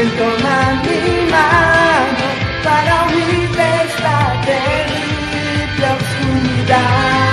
Ven, toma mi mano para huir de esta terrible oscuridad.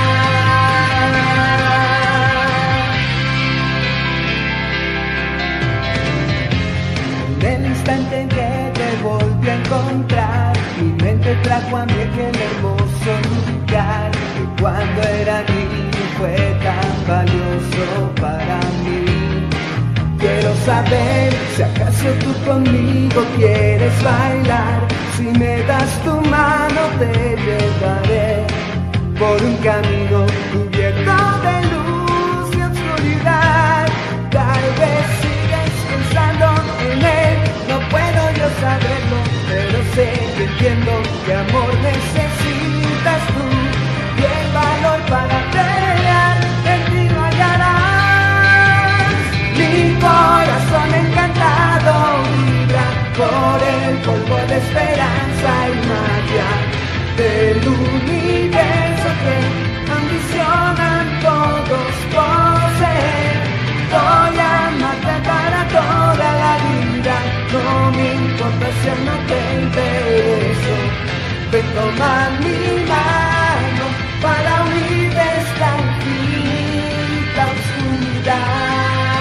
En el instante en que te volví a encontrar, mi mente trajo a mí aquel hermoso lugar que cuando era niño fue tan valioso para mí. Quiero saber si acaso tú conmigo quieres bailar. Si me das tu mano te llevaré por un camino cubierto de luz y oscuridad. Tal vez sigues pensando en él, no puedo yo saberlo, pero sé que entiendo que amor necesitas tú y el valor para pelear en ti no hallarás. Mi corazón encantado vibra por el polvo de esperanza y magia del universo que ambicionan todos poseer. Voy a amarte para toda la vida, no me importa si no te intereso. Ven, toma mi mano para huir de esta infinita oscuridad.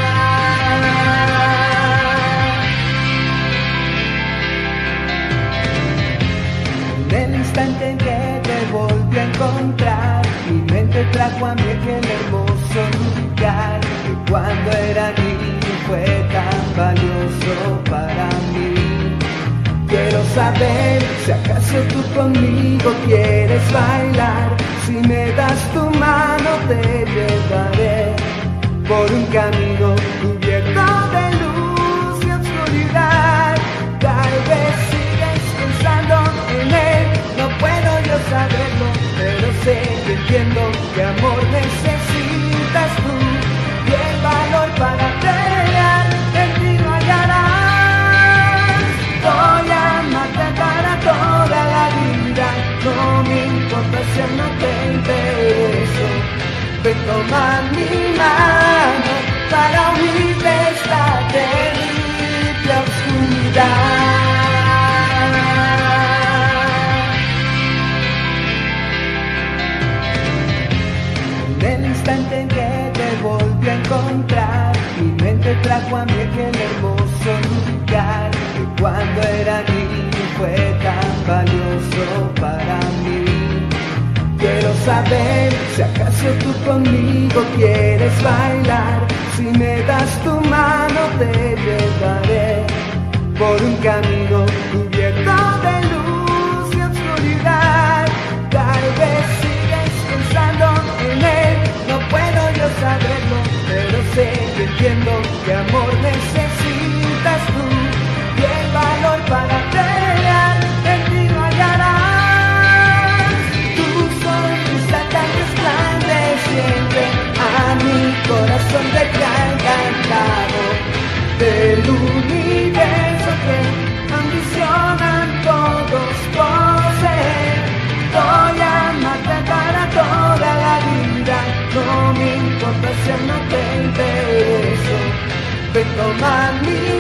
En el instante en que te volví a encontrar, mi mente trajo a mí aquel hermoso lugar que cuando era niño fue tan valioso para mí. Quiero saber si acaso tú conmigo quieres bailar. Si me das tu mano te llevaré por un camino cubierto de luz y oscuridad. Tal vez sigues pensando en él, no puedo yo saberlo, pero sé que entiendo que amor necesitas tú y el valor para pelear en ti no hallarás. Voy a amarte para toda la vida, no me importa si no te intereso. Ven, toma mi mano para huir de esta terrible oscuridad. En el instante en que te volví a encontrar, mi mente trajo a mí aquel hermoso lugar que cuando era niño fue tan valioso para mí. Quiero saber si acaso tú conmigo quieres bailar. Si me das tu mano te llevaré por un camino cubierto de luz y oscuridad. Tal vez sigues pensando en él, no puedo yo saberlo, pero sé que entiendo que amor necesitas tú y el valor para pelear en ti no hallarás. Tu sonrisa tan resplandeciente a mi corazón te ha encantado del universo que ambicionan todos poseer. Voy a amarte para toda la vida, no me importa si no te intereso. Ven, toma mi